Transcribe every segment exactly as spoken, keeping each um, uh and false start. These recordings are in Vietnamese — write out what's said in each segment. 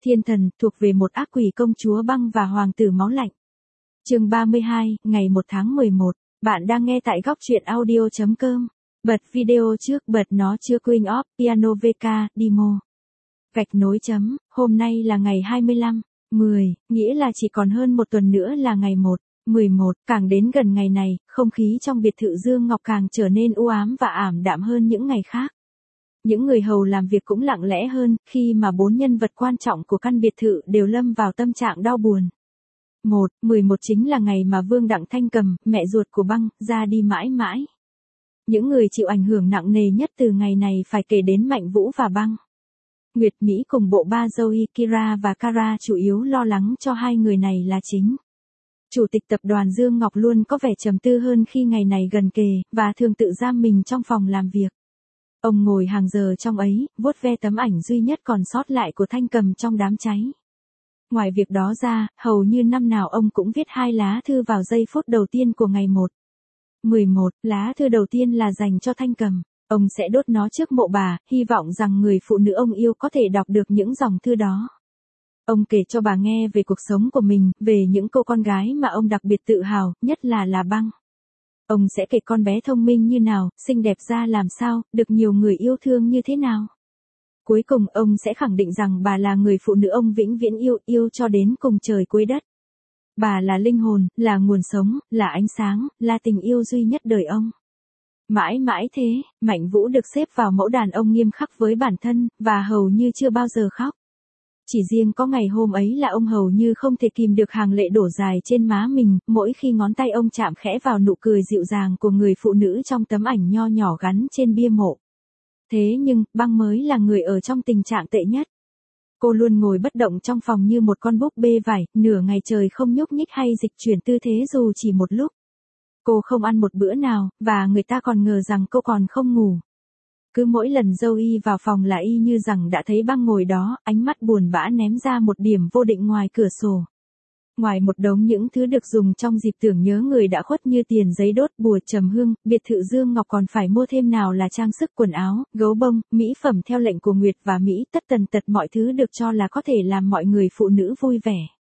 Thiên thần, thuộc về một ác quỷ công chúa băng và hoàng tử máu lạnh. Chương ba mươi hai, ngày một tháng mười một. Bạn đang nghe tại góc truyện audio chấm com. Bật video trước, bật nó chưa Queen of Piano vê ca, demo. Gạch nối chấm, hôm nay là ngày hai mươi lăm, mười, nghĩa là chỉ còn hơn một tuần nữa là ngày một, mười một, càng đến gần ngày này, không khí trong biệt thự Dương Ngọc càng trở nên u ám và ảm đạm hơn những ngày khác. Những người hầu làm việc cũng lặng lẽ hơn, khi mà bốn nhân vật quan trọng của căn biệt thự đều lâm vào tâm trạng đau buồn. một, mười một chính là ngày mà Vương Đặng Thanh Cầm, mẹ ruột của băng, ra đi mãi mãi. Những người chịu ảnh hưởng nặng nề nhất từ ngày này phải kể đến Mạnh Vũ và băng. Nguyệt Mỹ cùng bộ ba Zoe, Kira và Kara chủ yếu lo lắng cho hai người này là chính. Chủ tịch tập đoàn Dương Ngọc luôn có vẻ trầm tư hơn khi ngày này gần kề, và thường tự giam mình trong phòng làm việc. Ông ngồi hàng giờ trong ấy, vuốt ve tấm ảnh duy nhất còn sót lại của Thanh Cầm trong đám cháy. Ngoài việc đó ra, hầu như năm nào ông cũng viết hai lá thư vào giây phút đầu tiên của ngày một. mười một, lá thư đầu tiên là dành cho Thanh Cầm. Ông sẽ đốt nó trước mộ bà, hy vọng rằng người phụ nữ ông yêu có thể đọc được những dòng thư đó. Ông kể cho bà nghe về cuộc sống của mình, về những cô con gái mà ông đặc biệt tự hào, nhất là là băng. Ông sẽ kể con bé thông minh như nào, xinh đẹp ra làm sao, được nhiều người yêu thương như thế nào. Cuối cùng ông sẽ khẳng định rằng bà là người phụ nữ ông vĩnh viễn yêu, yêu cho đến cùng trời cuối đất. Bà là linh hồn, là nguồn sống, là ánh sáng, là tình yêu duy nhất đời ông. Mãi mãi thế, Mạnh Vũ được xếp vào mẫu đàn ông nghiêm khắc với bản thân, và hầu như chưa bao giờ khóc. Chỉ riêng có ngày hôm ấy là ông hầu như không thể kìm được hàng lệ đổ dài trên má mình, mỗi khi ngón tay ông chạm khẽ vào nụ cười dịu dàng của người phụ nữ trong tấm ảnh nho nhỏ gắn trên bia mộ. Thế nhưng, băng mới là người ở trong tình trạng tệ nhất. Cô luôn ngồi bất động trong phòng như một con búp bê vải, nửa ngày trời không nhúc nhích hay dịch chuyển tư thế dù chỉ một lúc. Cô không ăn một bữa nào, và người ta còn ngờ rằng cô còn không ngủ. Cứ mỗi lần Zoe vào phòng là y như rằng đã thấy băng ngồi đó, ánh mắt buồn bã ném ra một điểm vô định ngoài cửa sổ. Ngoài một đống những thứ được dùng trong dịp tưởng nhớ người đã khuất như tiền giấy đốt, bùa trầm hương, biệt thự Dương Ngọc còn phải mua thêm nào là trang sức quần áo, gấu bông, mỹ phẩm theo lệnh của Nguyệt và Mỹ, tất tần tật mọi thứ được cho là có thể làm mọi người phụ nữ vui vẻ.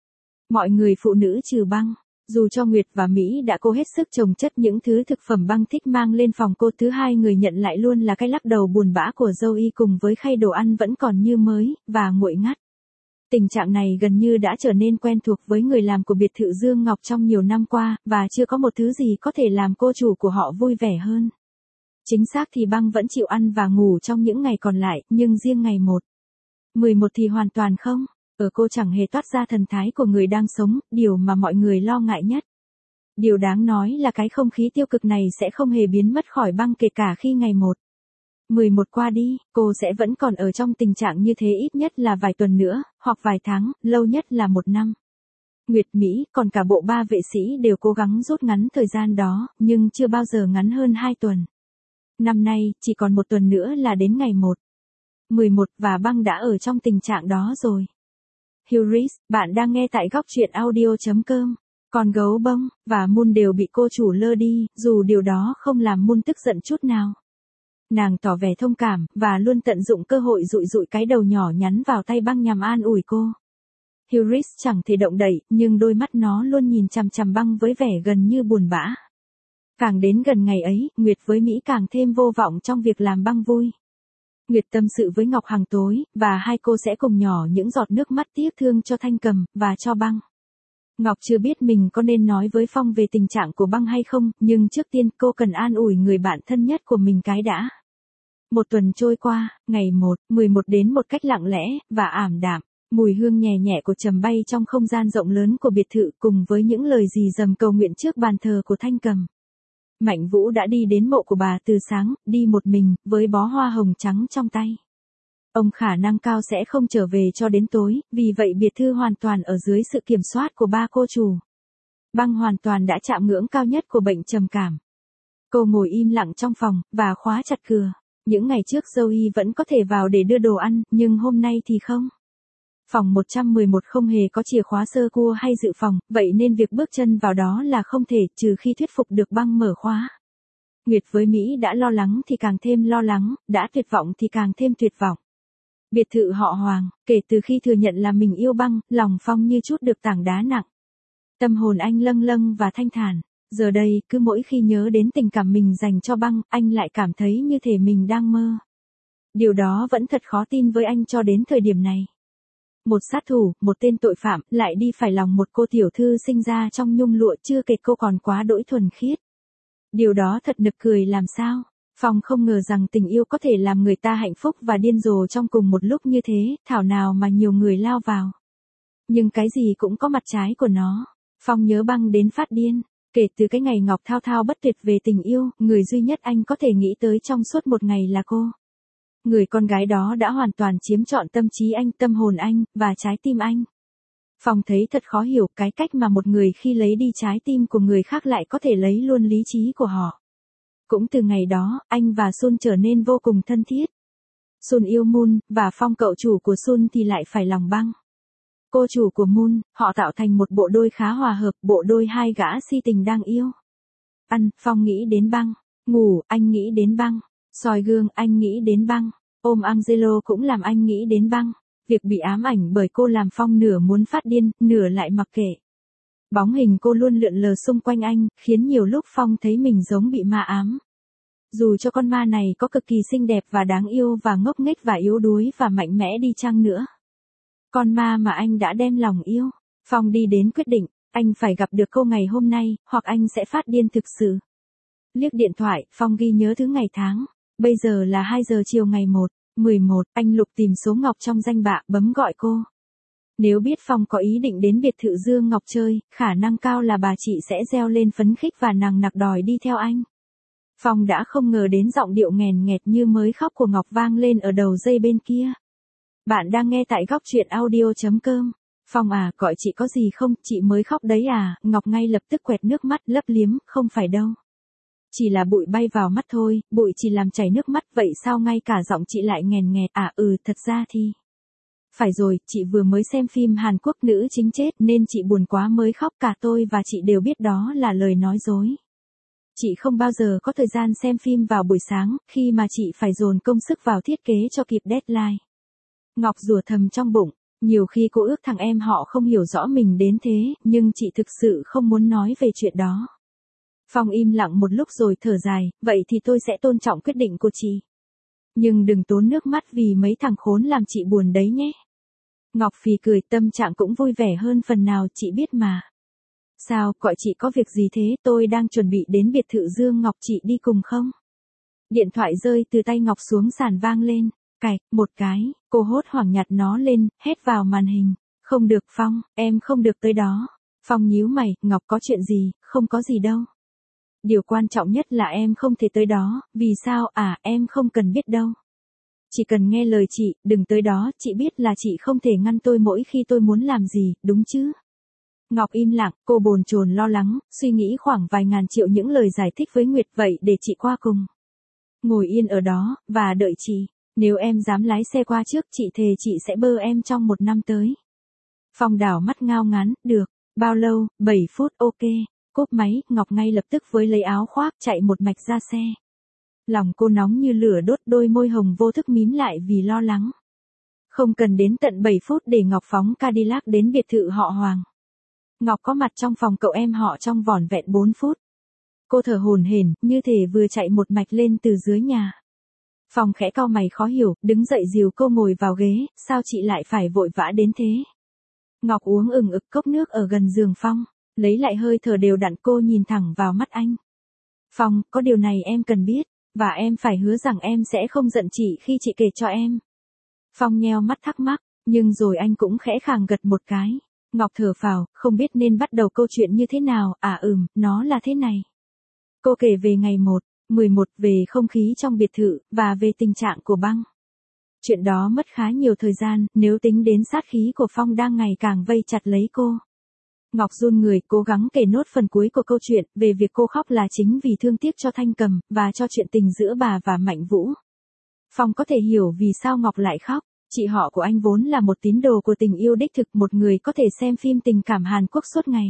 Mọi người phụ nữ trừ băng. Dù cho Nguyệt và Mỹ đã cố hết sức chồng chất những thứ thực phẩm băng thích mang lên phòng cô, thứ hai người nhận lại luôn là cái lắc đầu buồn bã của Zoe cùng với khay đồ ăn vẫn còn như mới, và nguội ngắt. Tình trạng này gần như đã trở nên quen thuộc với người làm của biệt thự Dương Ngọc trong nhiều năm qua, và chưa có một thứ gì có thể làm cô chủ của họ vui vẻ hơn. Chính xác thì băng vẫn chịu ăn và ngủ trong những ngày còn lại, nhưng riêng ngày một, mười một thì hoàn toàn không. Ở cô chẳng hề toát ra thần thái của người đang sống, điều mà mọi người lo ngại nhất. Điều đáng nói là cái không khí tiêu cực này sẽ không hề biến mất khỏi băng kể cả khi ngày một, mười một qua đi, cô sẽ vẫn còn ở trong tình trạng như thế ít nhất là vài tuần nữa, hoặc vài tháng, lâu nhất là một năm. Nguyệt Mỹ, còn cả bộ ba vệ sĩ đều cố gắng rút ngắn thời gian đó, nhưng chưa bao giờ ngắn hơn hai tuần. Năm nay, chỉ còn một tuần nữa là đến ngày một, mười một và băng đã ở trong tình trạng đó rồi. Hughes, bạn đang nghe tại góc truyện audio chấm com. Còn gấu bông, và Moon đều bị cô chủ lơ đi, dù điều đó không làm Moon tức giận chút nào. Nàng tỏ vẻ thông cảm, và luôn tận dụng cơ hội dụi dụi cái đầu nhỏ nhắn vào tay băng nhằm an ủi cô. Hughes chẳng thể động đậy, nhưng đôi mắt nó luôn nhìn chằm chằm băng với vẻ gần như buồn bã. Càng đến gần ngày ấy, Nguyệt với Mỹ càng thêm vô vọng trong việc làm băng vui. Nguyệt tâm sự với Ngọc hàng tối, và hai cô sẽ cùng nhỏ những giọt nước mắt tiếc thương cho Thanh Cầm, và cho băng. Ngọc chưa biết mình có nên nói với Phong về tình trạng của băng hay không, nhưng trước tiên cô cần an ủi người bạn thân nhất của mình cái đã. Một tuần trôi qua, ngày một, mười một đến một cách lặng lẽ, và ảm đạm. Mùi hương nhẹ nhẹ của trầm bay trong không gian rộng lớn của biệt thự cùng với những lời rì rầm cầu nguyện trước bàn thờ của Thanh Cầm. Mạnh Vũ đã đi đến mộ của bà từ sáng, đi một mình, với bó hoa hồng trắng trong tay. Ông khả năng cao sẽ không trở về cho đến tối, vì vậy biệt thự hoàn toàn ở dưới sự kiểm soát của ba cô chủ. Băng hoàn toàn đã chạm ngưỡng cao nhất của bệnh trầm cảm. Cô ngồi im lặng trong phòng, và khóa chặt cửa. Những ngày trước Zoe vẫn có thể vào để đưa đồ ăn, nhưng hôm nay thì không. Phòng một trăm mười một không hề có chìa khóa sơ cua hay dự phòng, vậy nên việc bước chân vào đó là không thể, trừ khi thuyết phục được băng mở khóa. Nguyệt với Mỹ đã lo lắng thì càng thêm lo lắng, đã tuyệt vọng thì càng thêm tuyệt vọng. Biệt thự họ Hoàng, kể từ khi thừa nhận là mình yêu băng, lòng Phong như chút được tảng đá nặng. Tâm hồn anh lâng lâng và thanh thản. Giờ đây, cứ mỗi khi nhớ đến tình cảm mình dành cho băng, anh lại cảm thấy như thể mình đang mơ. Điều đó vẫn thật khó tin với anh cho đến thời điểm này. Một sát thủ, một tên tội phạm, lại đi phải lòng một cô tiểu thư sinh ra trong nhung lụa, chưa kể cô còn quá đỗi thuần khiết. Điều đó thật nực cười làm sao. Phong không ngờ rằng tình yêu có thể làm người ta hạnh phúc và điên rồ trong cùng một lúc như thế, thảo nào mà nhiều người lao vào. Nhưng cái gì cũng có mặt trái của nó. Phong nhớ băng đến phát điên. Kể từ cái ngày Ngọc thao thao bất tuyệt về tình yêu, người duy nhất anh có thể nghĩ tới trong suốt một ngày là cô. Người con gái đó đã hoàn toàn chiếm trọn tâm trí anh, tâm hồn anh, và trái tim anh. Phong thấy thật khó hiểu cái cách mà một người khi lấy đi trái tim của người khác lại có thể lấy luôn lý trí của họ. Cũng từ ngày đó, anh và Sun trở nên vô cùng thân thiết. Sun yêu Moon, và Phong cậu chủ của Sun thì lại phải lòng băng. Cô chủ của Moon, họ tạo thành một bộ đôi khá hòa hợp, bộ đôi hai gã si tình đang yêu. Ăn, Phong nghĩ đến băng. Ngủ, anh nghĩ đến băng. Soi gương, anh nghĩ đến băng. Ôm Angelo cũng làm anh nghĩ đến băng. Việc bị ám ảnh bởi cô làm Phong nửa muốn phát điên, nửa lại mặc kệ. Bóng hình cô luôn lượn lờ xung quanh anh, khiến nhiều lúc Phong thấy mình giống bị ma ám. Dù cho con ma này có cực kỳ xinh đẹp và đáng yêu và ngốc nghếch và yếu đuối và mạnh mẽ đi chăng nữa. Con ma mà anh đã đem lòng yêu. Phong đi đến quyết định, anh phải gặp được cô ngày hôm nay, hoặc anh sẽ phát điên thực sự. Liếc điện thoại, Phong ghi nhớ thứ ngày tháng. Bây giờ là hai giờ chiều ngày một, mười một, anh lục tìm số Ngọc trong danh bạ, bấm gọi cô. Nếu biết Phong có ý định đến biệt thự Dương Ngọc chơi, khả năng cao là bà chị sẽ reo lên phấn khích và nằng nặc đòi đi theo anh. Phong đã không ngờ đến giọng điệu nghèn nghẹt như mới khóc của Ngọc vang lên ở đầu dây bên kia. Bạn đang nghe tại góc truyện audio chấm com. Phong à, gọi chị có gì không, chị mới khóc đấy à, Ngọc ngay lập tức quẹt nước mắt lấp liếm, không phải đâu. Chỉ là bụi bay vào mắt thôi, bụi chỉ làm chảy nước mắt, vậy sao ngay cả giọng chị lại nghèn nghẹt, à ừ, thật ra thì... Phải rồi, chị vừa mới xem phim Hàn Quốc nữ chính chết nên chị buồn quá mới khóc, cả tôi và chị đều biết đó là lời nói dối. Chị không bao giờ có thời gian xem phim vào buổi sáng, khi mà chị phải dồn công sức vào thiết kế cho kịp deadline. Ngọc rủa thầm trong bụng, nhiều khi cô ước thằng em họ không hiểu rõ mình đến thế, nhưng chị thực sự không muốn nói về chuyện đó. Phong im lặng một lúc rồi thở dài, vậy thì tôi sẽ tôn trọng quyết định của chị. Nhưng đừng tốn nước mắt vì mấy thằng khốn làm chị buồn đấy nhé. Ngọc phì cười, tâm trạng cũng vui vẻ hơn phần nào, chị biết mà. Sao, gọi chị có việc gì thế, tôi đang chuẩn bị đến biệt thự Dương Ngọc, chị đi cùng không? Điện thoại rơi từ tay Ngọc xuống sàn vang lên, cạch, một cái, cô hốt hoảng nhặt nó lên, hét vào màn hình. Không được Phong, em không được tới đó. Phong nhíu mày, Ngọc có chuyện gì, không có gì đâu. Điều quan trọng nhất là em không thể tới đó, vì sao, à, em không cần biết đâu. Chỉ cần nghe lời chị, đừng tới đó, chị biết là chị không thể ngăn tôi mỗi khi tôi muốn làm gì, đúng chứ? Ngọc im lặng, cô bồn chồn lo lắng, suy nghĩ khoảng vài ngàn triệu những lời giải thích với Nguyệt, vậy để chị qua cùng. Ngồi yên ở đó, và đợi chị, nếu em dám lái xe qua trước chị thề chị sẽ bơ em trong một năm tới. Phong đảo mắt ngao ngán, được, bao lâu, bảy phút, ok. Cúp máy, Ngọc ngay lập tức với lấy áo khoác chạy một mạch ra xe. Lòng cô nóng như lửa đốt, đôi môi hồng vô thức mím lại vì lo lắng. Không cần đến tận bảy phút để Ngọc phóng Cadillac đến biệt thự họ Hoàng. Ngọc có mặt trong phòng cậu em họ trong vỏn vẹn bốn phút. Cô thở hổn hển, như thể vừa chạy một mạch lên từ dưới nhà. Phong khẽ cau mày khó hiểu, đứng dậy dìu cô ngồi vào ghế, sao chị lại phải vội vã đến thế? Ngọc uống ừng ực cốc nước ở gần giường Phong, lấy lại hơi thở đều đặn, cô nhìn thẳng vào mắt anh. Phong, có điều này em cần biết, và em phải hứa rằng em sẽ không giận chị khi chị kể cho em. Phong nheo mắt thắc mắc, nhưng rồi anh cũng khẽ khàng gật một cái. Ngọc thở phào, không biết nên bắt đầu câu chuyện như thế nào, à ừm, nó là thế này. Cô kể về ngày một, mười một, về không khí trong biệt thự, và về tình trạng của băng. Chuyện đó mất khá nhiều thời gian, nếu tính đến sát khí của Phong đang ngày càng vây chặt lấy cô. Ngọc run người, cố gắng kể nốt phần cuối của câu chuyện, về việc cô khóc là chính vì thương tiếc cho Thanh Cầm, và cho chuyện tình giữa bà và Mạnh Vũ. Phong có thể hiểu vì sao Ngọc lại khóc. Chị họ của anh vốn là một tín đồ của tình yêu đích thực, một người có thể xem phim tình cảm Hàn Quốc suốt ngày.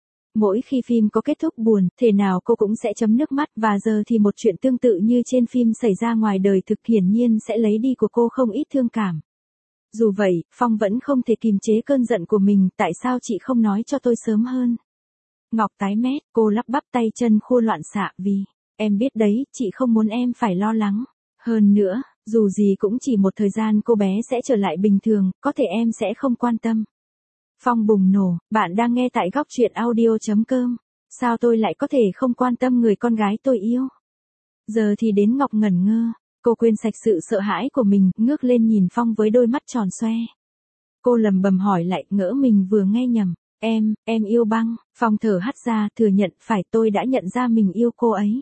Mỗi khi phim có kết thúc buồn, thể nào cô cũng sẽ chấm nước mắt, và giờ thì một chuyện tương tự như trên phim xảy ra ngoài đời thực hiển nhiên sẽ lấy đi của cô không ít thương cảm. Dù vậy, Phong vẫn không thể kìm chế cơn giận của mình, tại sao chị không nói cho tôi sớm hơn? Ngọc tái mét, cô lắp bắp tay chân khua loạn xạ vì, em biết đấy, chị không muốn em phải lo lắng. Hơn nữa, dù gì cũng chỉ một thời gian cô bé sẽ trở lại bình thường, có thể em sẽ không quan tâm. Phong bùng nổ, bạn đang nghe tại góc truyện audio.com. Sao tôi lại có thể không quan tâm người con gái tôi yêu? Giờ thì đến Ngọc ngẩn ngơ, cô quên sạch sự sợ hãi của mình, ngước lên nhìn Phong với đôi mắt tròn xoe. Cô lầm bầm hỏi lại, ngỡ mình vừa nghe nhầm. Em, em yêu Băng. Phong thở hắt ra, thừa nhận, phải, tôi đã nhận ra mình yêu cô ấy.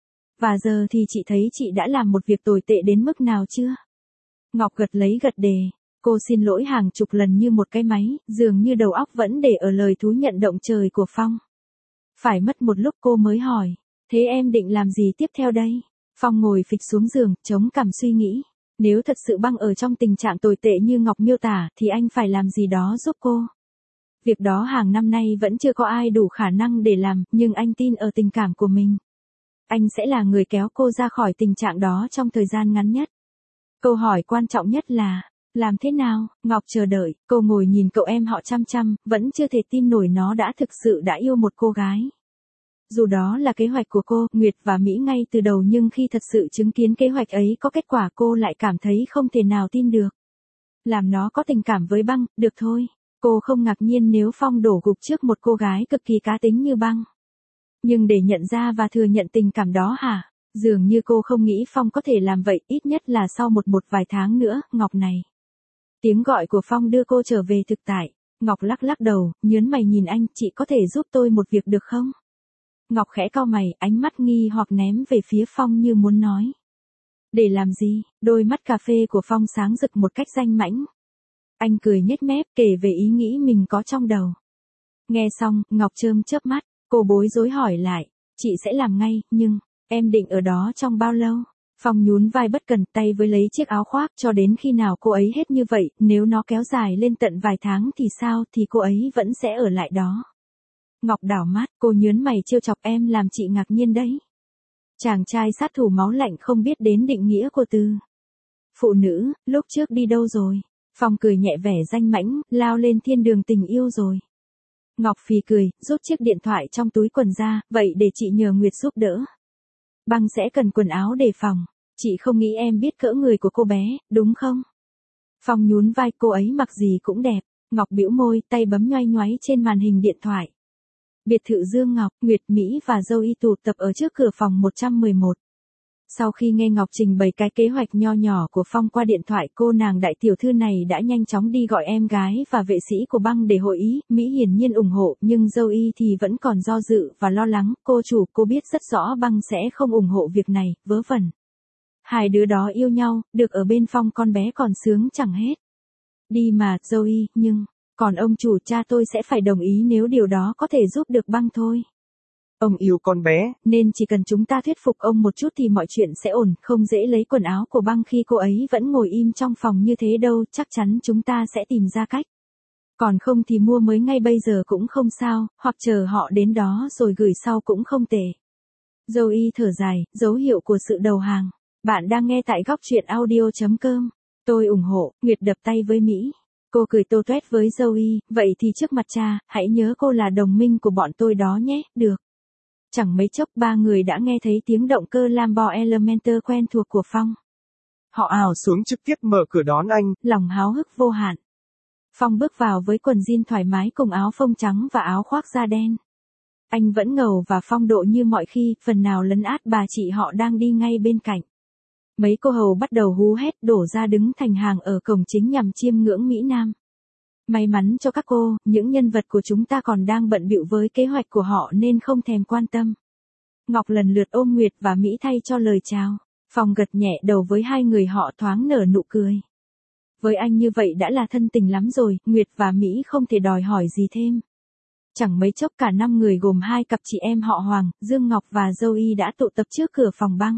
Và giờ thì chị thấy chị đã làm một việc tồi tệ đến mức nào chưa? Ngọc gật lấy gật đề. Cô xin lỗi hàng chục lần như một cái máy, dường như đầu óc vẫn để ở lời thú nhận động trời của Phong. Phải mất một lúc cô mới hỏi, thế em định làm gì tiếp theo đây? Phong ngồi phịch xuống giường, chống cằm suy nghĩ. Nếu thật sự Băng ở trong tình trạng tồi tệ như Ngọc miêu tả, thì anh phải làm gì đó giúp cô. Việc đó hàng năm nay vẫn chưa có ai đủ khả năng để làm, nhưng anh tin ở tình cảm của mình. Anh sẽ là người kéo cô ra khỏi tình trạng đó trong thời gian ngắn nhất. Câu hỏi quan trọng nhất là, làm thế nào? Ngọc chờ đợi, cô ngồi nhìn cậu em họ chăm chăm, vẫn chưa thể tin nổi nó đã thực sự đã yêu một cô gái. Dù đó là kế hoạch của cô, Nguyệt và Mỹ ngay từ đầu, nhưng khi thật sự chứng kiến kế hoạch ấy có kết quả, cô lại cảm thấy không thể nào tin được. Làm nó có tình cảm với Băng, được thôi. Cô không ngạc nhiên nếu Phong đổ gục trước một cô gái cực kỳ cá tính như Băng. Nhưng để nhận ra và thừa nhận tình cảm đó hả? Dường như cô không nghĩ Phong có thể làm vậy, ít nhất là sau một một vài tháng nữa, Ngọc này. Tiếng gọi của Phong đưa cô trở về thực tại. Ngọc lắc lắc đầu, nhớn mày nhìn anh, chị có thể giúp tôi một việc được không? Ngọc khẽ cau mày, ánh mắt nghi hoặc ném về phía Phong như muốn nói. Để làm gì? Đôi mắt cà phê của Phong sáng rực một cách danh mãnh. Anh cười nhếch mép, kể về ý nghĩ mình có trong đầu. Nghe xong, Ngọc chớm chớp mắt, cô bối rối hỏi lại, chị sẽ làm ngay, nhưng, em định ở đó trong bao lâu? Phong nhún vai bất cần, tay với lấy chiếc áo khoác, cho đến khi nào cô ấy hết như vậy, nếu nó kéo dài lên tận vài tháng thì sao, thì cô ấy vẫn sẽ ở lại đó. Ngọc đảo mắt, cô nhớn mày trêu chọc, em làm chị ngạc nhiên đấy. Chàng trai sát thủ máu lạnh không biết đến định nghĩa của từ phụ nữ, lúc trước đi đâu rồi? Phong cười nhẹ vẻ danh mãnh, lao lên thiên đường tình yêu rồi. Ngọc phì cười, rút chiếc điện thoại trong túi quần ra, vậy để chị nhờ Nguyệt giúp đỡ. Băng sẽ cần quần áo đề phòng. Chị không nghĩ em biết cỡ người của cô bé, đúng không? Phong nhún vai, cô ấy mặc gì cũng đẹp. Ngọc bĩu môi, tay bấm nhoay nhoáy trên màn hình điện thoại. Biệt thự Dương Ngọc, Nguyệt Mỹ và Zoe tụ tập ở trước cửa phòng một trăm mười một. Sau khi nghe Ngọc trình bày cái kế hoạch nho nhỏ của Phong qua điện thoại, cô nàng đại tiểu thư này đã nhanh chóng đi gọi em gái và vệ sĩ của Băng để hội ý. Mỹ hiển nhiên ủng hộ, nhưng Zoe thì vẫn còn do dự và lo lắng. Cô chủ, cô biết rất rõ Băng sẽ không ủng hộ việc này, vớ vẩn. Hai đứa đó yêu nhau, được ở bên Phong con bé còn sướng chẳng hết. Đi mà, Zoe, nhưng, còn ông chủ, cha tôi sẽ phải đồng ý nếu điều đó có thể giúp được Băng thôi. Ông yêu con bé, nên chỉ cần chúng ta thuyết phục ông một chút thì mọi chuyện sẽ ổn, không dễ lấy quần áo của Băng khi cô ấy vẫn ngồi im trong phòng như thế đâu, chắc chắn chúng ta sẽ tìm ra cách. Còn không thì mua mới ngay bây giờ cũng không sao, hoặc chờ họ đến đó rồi gửi sau cũng không tệ. Zoe thở dài, dấu hiệu của sự đầu hàng. Bạn đang nghe tại góc truyện audio.com. Tôi ủng hộ, Nguyệt đập tay với Mỹ. Cô cười tô toét với Zoe, vậy thì trước mặt cha, hãy nhớ cô là đồng minh của bọn tôi đó nhé, được. Chẳng mấy chốc ba người đã nghe thấy tiếng động cơ Lambo Elementor quen thuộc của Phong. Họ ào xuống trực tiếp mở cửa đón anh, lòng háo hức vô hạn. Phong bước vào với quần jean thoải mái cùng áo phông trắng và áo khoác da đen. Anh vẫn ngầu và phong độ như mọi khi, phần nào lấn át bà chị họ đang đi ngay bên cạnh. Mấy cô hầu bắt đầu hú hét đổ ra đứng thành hàng ở cổng chính nhằm chiêm ngưỡng Mỹ Nam. May mắn cho các cô, những nhân vật của chúng ta còn đang bận bịu với kế hoạch của họ nên không thèm quan tâm. Ngọc lần lượt ôm Nguyệt và Mỹ thay cho lời chào. Phong gật nhẹ đầu với hai người họ, thoáng nở nụ cười. Với anh như vậy đã là thân tình lắm rồi, Nguyệt và Mỹ không thể đòi hỏi gì thêm. Chẳng mấy chốc cả năm người gồm hai cặp chị em họ Hoàng, Dương Ngọc và Zoe đã tụ tập trước cửa phòng Băng.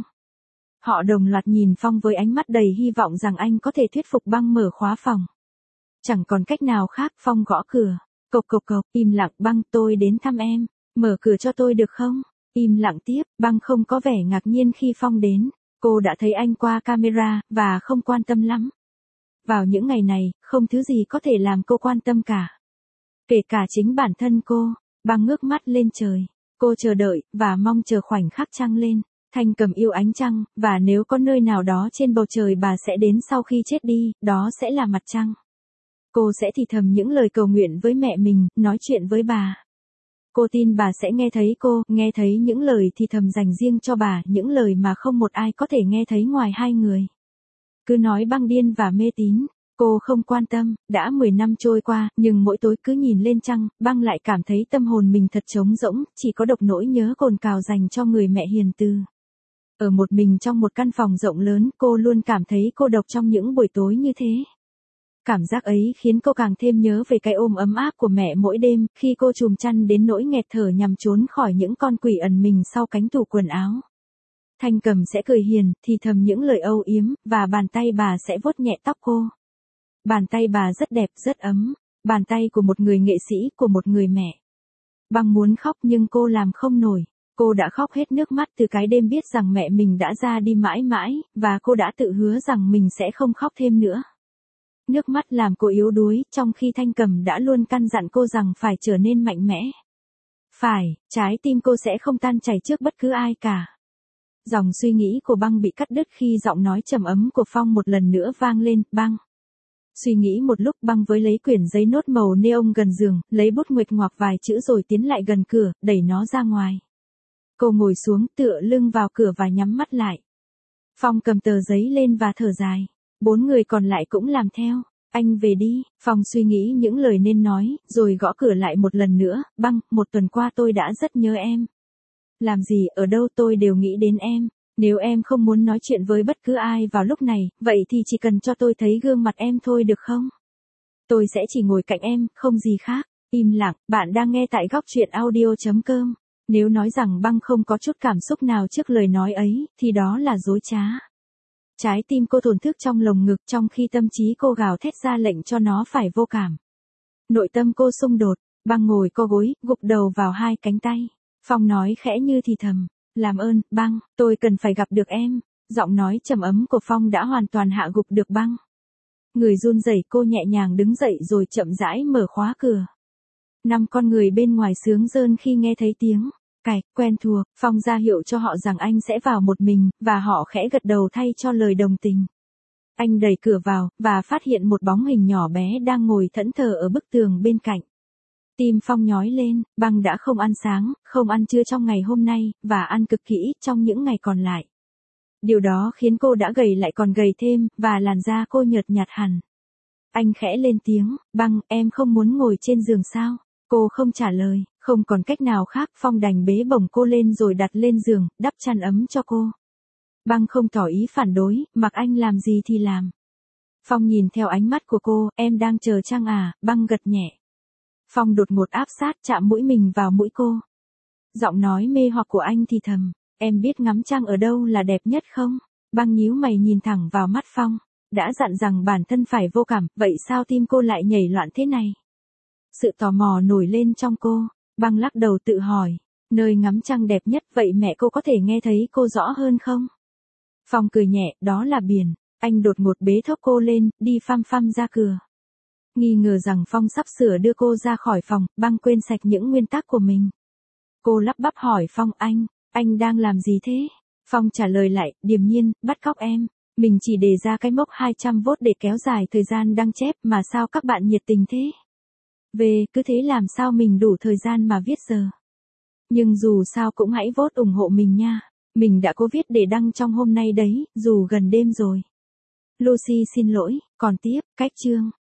Họ đồng loạt nhìn Phong với ánh mắt đầy hy vọng rằng anh có thể thuyết phục Băng mở khóa phòng. Chẳng còn cách nào khác, Phong gõ cửa. Cộc cộc cộc, im lặng. Băng, tôi đến thăm em. Mở cửa cho tôi được không? Im lặng tiếp. Băng không có vẻ ngạc nhiên khi Phong đến. Cô đã thấy anh qua camera, và không quan tâm lắm. Vào những ngày này, không thứ gì có thể làm cô quan tâm cả. Kể cả chính bản thân cô. Băng ngước mắt lên trời. Cô chờ đợi, và mong chờ khoảnh khắc trăng lên. Thanh Cầm yêu ánh trăng, và nếu có nơi nào đó trên bầu trời bà sẽ đến sau khi chết đi, đó sẽ là mặt trăng. Cô sẽ thì thầm những lời cầu nguyện với mẹ mình, nói chuyện với bà. Cô tin bà sẽ nghe thấy cô, nghe thấy những lời thì thầm dành riêng cho bà, những lời mà không một ai có thể nghe thấy ngoài hai người. Cứ nói Băng điên và mê tín. Cô không quan tâm, đã mười năm trôi qua, nhưng mỗi tối cứ nhìn lên trăng, Băng lại cảm thấy tâm hồn mình thật trống rỗng, chỉ có độc nỗi nhớ cồn cào dành cho người mẹ hiền từ. Ở một mình trong một căn phòng rộng lớn, cô luôn cảm thấy cô độc trong những buổi tối như thế. Cảm giác ấy khiến cô càng thêm nhớ về cái ôm ấm áp của mẹ mỗi đêm, khi cô trùm chăn đến nỗi nghẹt thở nhằm trốn khỏi những con quỷ ẩn mình sau cánh tủ quần áo. Thanh Cầm sẽ cười hiền, thì thầm những lời âu yếm, và bàn tay bà sẽ vuốt nhẹ tóc cô. Bàn tay bà rất đẹp, rất ấm. Bàn tay của một người nghệ sĩ, của một người mẹ. Băng muốn khóc nhưng cô làm không nổi. Cô đã khóc hết nước mắt từ cái đêm biết rằng mẹ mình đã ra đi mãi mãi, và cô đã tự hứa rằng mình sẽ không khóc thêm nữa. Nước mắt làm cô yếu đuối, trong khi Thanh Cầm đã luôn căn dặn cô rằng phải trở nên mạnh mẽ. Phải, trái tim cô sẽ không tan chảy trước bất cứ ai cả. Dòng suy nghĩ của Băng bị cắt đứt khi giọng nói trầm ấm của Phong một lần nữa vang lên, Băng. Suy nghĩ một lúc, Băng với lấy quyển giấy nốt màu neon gần giường, lấy bút nguệch ngoạc vài chữ rồi tiến lại gần cửa, đẩy nó ra ngoài. Cô ngồi xuống, tựa lưng vào cửa và nhắm mắt lại. Phong cầm tờ giấy lên và thở dài. Bốn người còn lại cũng làm theo. Anh về đi. Phong suy nghĩ những lời nên nói, rồi gõ cửa lại một lần nữa. Băng, một tuần qua tôi đã rất nhớ em. Làm gì, ở đâu tôi đều nghĩ đến em. Nếu em không muốn nói chuyện với bất cứ ai vào lúc này, vậy thì chỉ cần cho tôi thấy gương mặt em thôi được không? Tôi sẽ chỉ ngồi cạnh em, không gì khác. Im lặng, bạn đang nghe tại góc truyện audio chấm com. Nếu nói rằng Băng không có chút cảm xúc nào trước lời nói ấy, thì đó là dối trá. Trái tim cô thổn thức trong lồng ngực, trong khi tâm trí cô gào thét ra lệnh cho nó phải vô cảm. Nội tâm cô xung đột. Băng ngồi co gối, gục đầu vào hai cánh tay. Phong nói khẽ như thì thầm. Làm ơn, Băng, tôi cần phải gặp được em. Giọng nói trầm ấm của Phong đã hoàn toàn hạ gục được Băng. Người run rẩy, cô nhẹ nhàng đứng dậy rồi chậm rãi mở khóa cửa. Năm con người bên ngoài sướng rơn khi nghe thấy tiếng cạch quen thuộc. Phong ra hiệu cho họ rằng anh sẽ vào một mình, và họ khẽ gật đầu thay cho lời đồng tình. Anh đẩy cửa vào, và phát hiện một bóng hình nhỏ bé đang ngồi thẫn thờ ở bức tường bên cạnh. Tim Phong nhói lên. Băng đã không ăn sáng, không ăn trưa trong ngày hôm nay, và ăn cực kỹ trong những ngày còn lại. Điều đó khiến cô đã gầy lại còn gầy thêm, và làn da cô nhợt nhạt hẳn. Anh khẽ lên tiếng, Băng, em không muốn ngồi trên giường sao? Cô không trả lời, không còn cách nào khác, Phong đành bế bổng cô lên rồi đặt lên giường, đắp chăn ấm cho cô. Băng không tỏ ý phản đối, mặc anh làm gì thì làm. Phong nhìn theo ánh mắt của cô, em đang chờ trăng à? Băng gật nhẹ. Phong đột ngột áp sát, chạm mũi mình vào mũi cô. Giọng nói mê hoặc của anh thì thầm, em biết ngắm trăng ở đâu là đẹp nhất không? Băng nhíu mày nhìn thẳng vào mắt Phong. Đã dặn rằng bản thân phải vô cảm, vậy sao tim cô lại nhảy loạn thế này? Sự tò mò nổi lên trong cô. Băng lắc đầu tự hỏi, nơi ngắm trăng đẹp nhất, vậy mẹ cô có thể nghe thấy cô rõ hơn không? Phong cười nhẹ, đó là biển. Anh đột ngột bế thốc cô lên, đi phăm phăm ra cửa. Nghi ngờ rằng Phong sắp sửa đưa cô ra khỏi phòng, Băng quên sạch những nguyên tắc của mình. Cô lắp bắp hỏi Phong, anh, anh đang làm gì thế? Phong trả lời lại, điềm nhiên, bắt cóc em. Mình chỉ đề ra cái mốc hai trăm vốt để kéo dài thời gian đăng chép, mà sao các bạn nhiệt tình thế? Về, cứ thế làm sao mình đủ thời gian mà viết giờ. Nhưng dù sao cũng hãy vote ủng hộ mình nha. Mình đã cố viết để đăng trong hôm nay đấy, dù gần đêm rồi. Lucy xin lỗi, còn tiếp, cách chương.